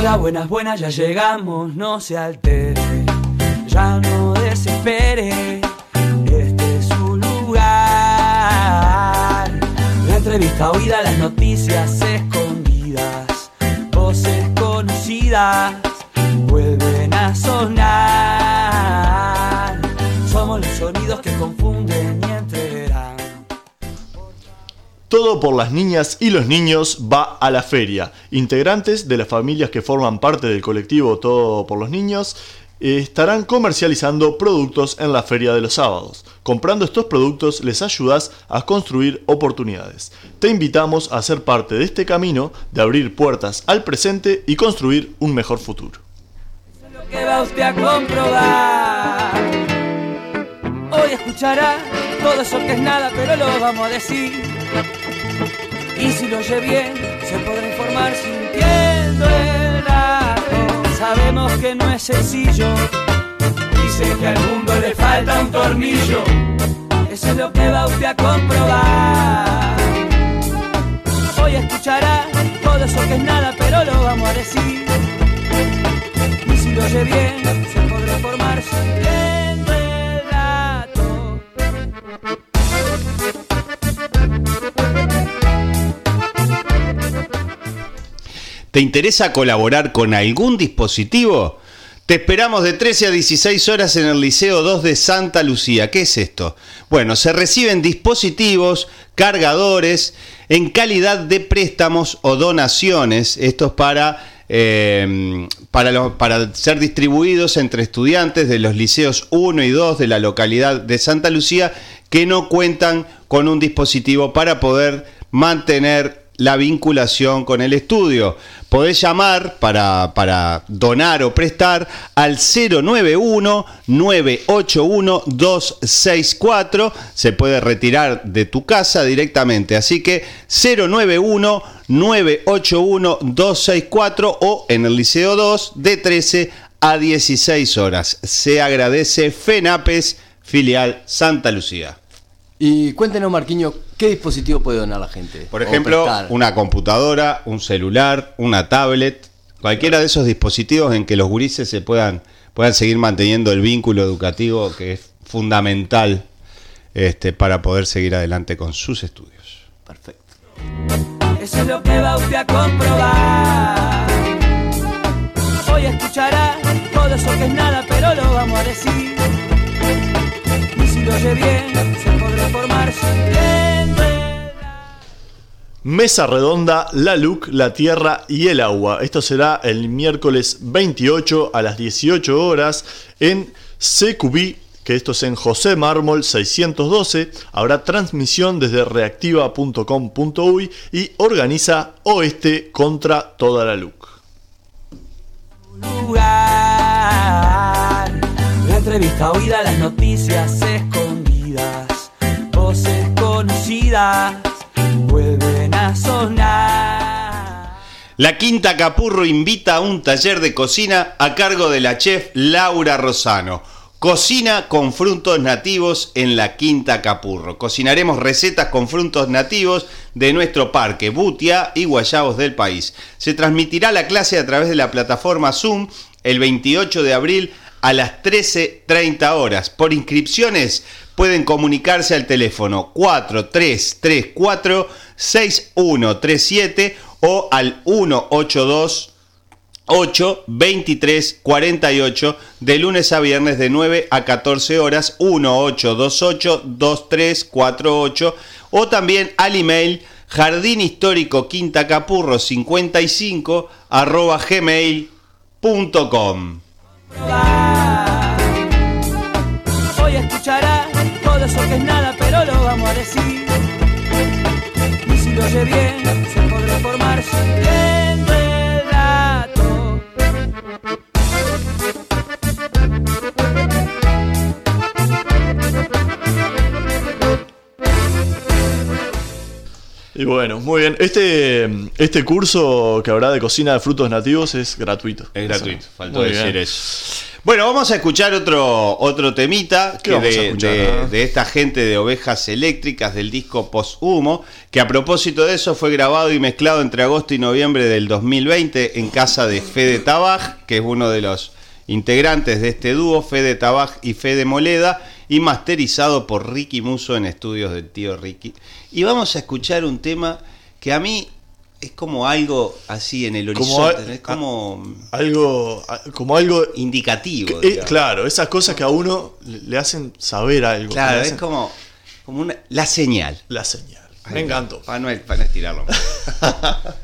Hola, buenas, buenas, ya llegamos, no se altere, ya no desespere, este es su lugar. La entrevista oída, las noticias escondidas, voces conocidas, vuelven a sonar. Somos los sonidos que confunden y entreverán. Todo por las niñas y los niños va a la feria. Integrantes de las familias que forman parte del colectivo Todo por los Niños estarán comercializando productos en la feria de los sábados. Comprando estos productos les ayudas a construir oportunidades. Te invitamos a ser parte de este camino de abrir puertas al presente y construir un mejor futuro. Eso es lo que va usted a comprobar. Hoy escuchará todo eso que es nada, pero lo vamos a decir. Y si lo oye bien, se podrá informar sintiendo el dato. Sabemos que no es sencillo, dice que al mundo le falta un tornillo. Eso es lo que va usted a comprobar. Hoy escuchará todo eso que es nada, pero lo vamos a decir. Y si lo oye bien, se podrá informar sintiendo el dato. ¿Te interesa colaborar con algún dispositivo? Te esperamos de 13 a 16 horas en el Liceo 2 de Santa Lucía. ¿Qué es esto? Bueno, se reciben dispositivos, cargadores, en calidad de préstamos o donaciones. Esto es para ser distribuidos entre estudiantes de los liceos 1 y 2 de la localidad de Santa Lucía que no cuentan con un dispositivo para poder mantener la vinculación con el estudio. Podés llamar para donar o prestar al 091-981-264. Se puede retirar de tu casa directamente. Así que 091-981-264 o en el Liceo 2 de 13 a 16 horas. Se agradece FENAPES, filial Santa Lucía. Y cuéntenos, Marquiño, ¿qué dispositivo puede donar la gente? Por ejemplo, una computadora, un celular, una tablet, cualquiera de esos dispositivos en que los gurises se puedan seguir manteniendo el vínculo educativo que es fundamental para poder seguir adelante con sus estudios. Perfecto. Eso es lo que va usted a comprobar. Hoy escuchará todo eso que es nada, pero lo vamos a decir. Y si lo oye bien, se podrá formar sintiendo el... Mesa redonda, la LUC, la tierra y el agua. Esto será el miércoles 28 a las 18 horas en CQB, que esto es en José Mármol 612. Habrá transmisión desde reactiva.com.uy y organiza Oeste contra toda la LUC. Lugar, la entrevista oída, las noticias escondidas, voces conocidas, vuelven a sonar. La Quinta Capurro invita a un taller de cocina a cargo de la chef Laura Rosano. Cocina con frutos nativos en la Quinta Capurro. Cocinaremos recetas con frutos nativos de nuestro parque, Butia y guayabos del país. Se transmitirá la clase a través de la plataforma Zoom el 28 de abril a las 13:30 horas. Por inscripciones pueden comunicarse al teléfono 4334-6137 o al 182-823-48 de lunes a viernes de 9 a 14 horas, 1828-2348 o también al email Jardín Histórico Quinta Capurro 55 @gmail.com. Hoy escuchará todo eso que es nada, pero lo vamos a decir. Y si lo oye bien, se podrá formar sintiendo el dato. Y bueno, muy bien. Este curso que habrá de cocina de frutos nativos es gratuito. Es gratuito, faltó muy decir bien. eso. Bueno, vamos a escuchar otro temita ¿Qué vamos a escuchar, de esta gente de Ovejas Eléctricas del disco Post-Humo, que a propósito de eso fue grabado y mezclado entre agosto y noviembre del 2020 en casa de Fede Tabaj, que es uno de los integrantes de este dúo, Fede Tabaj y Fede Moleda, y masterizado por Ricky Musso en estudios del tío Ricky. Y vamos a escuchar un tema que a mí es como algo así en el horizonte, es como algo indicativo. Claro, esas cosas que a uno le hacen saber algo. Claro, es como la señal. La señal. Me encantó. Para no estirarlo más.